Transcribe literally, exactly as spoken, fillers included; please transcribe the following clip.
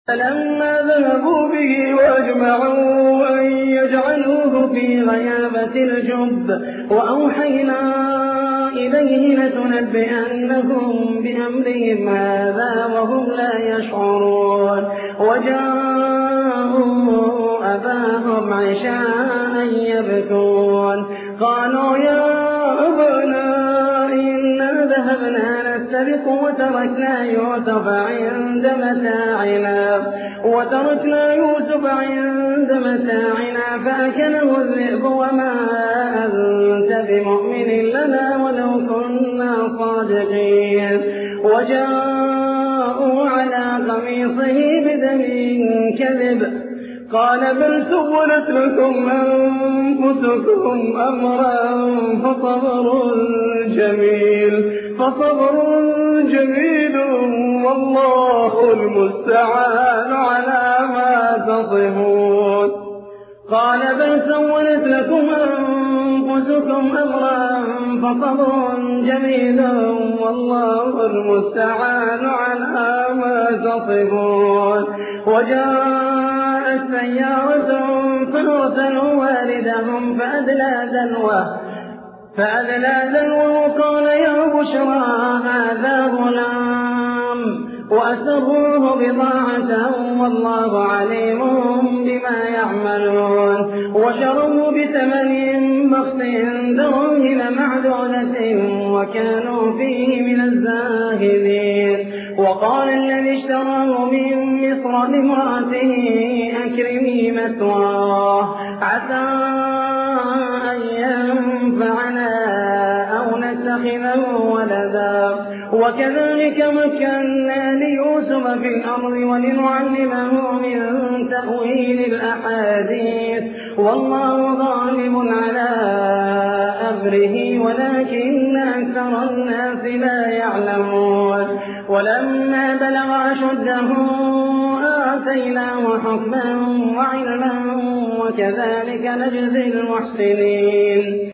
فلما ذهبوا به وأجمعوا أن يجعلوه في غيابة الجب وأوحينا إليه لتنبئنهم بأمرهم هذا وهم لا يشعرون. وجاءوا أباهم عشاء يبكون قالوا يا أبانا إنا ذهبنا نستبق وتركنا يوسف عند متاعنا وتركنا يوسف عند متاعنا فأكله الذئب وما أنت بمؤمن لنا ولو كنا صادقين. وجاءوا على قميصه بدم كذب قال بل سولت لكم أنفسكم أمرا فصبر جميل فصبر جميل والله المستعان على ما تصفون. قال بل سولت لكم أنفسكم أمرا فصبر جميل والله المستعان على ما تصفون. وجاءت سيارة فأرسلوا واردهم فأدلى دلوه فأدلى دلوه قال يا بشرى هذا غلام وأسروه بضاعة والله عليم بما يعملون. وشروا بثمن بخس دراهم معدودة وكانوا فيه من الزاهدين. وقال الذي اشتراه من مصر لامرأته أكرمي مثواه عسى أن ينفعنا أو نتخذه ولدا. وكذلك مكنا ليوسف في الأرض ولنعلمه من تأويل الأحاديث والله غالب على أمره ولكن أكثر الناس لا يعلمون. ولما بلغ أشده آتيناه حكما وعلما وكذلك نجزي المحسنين.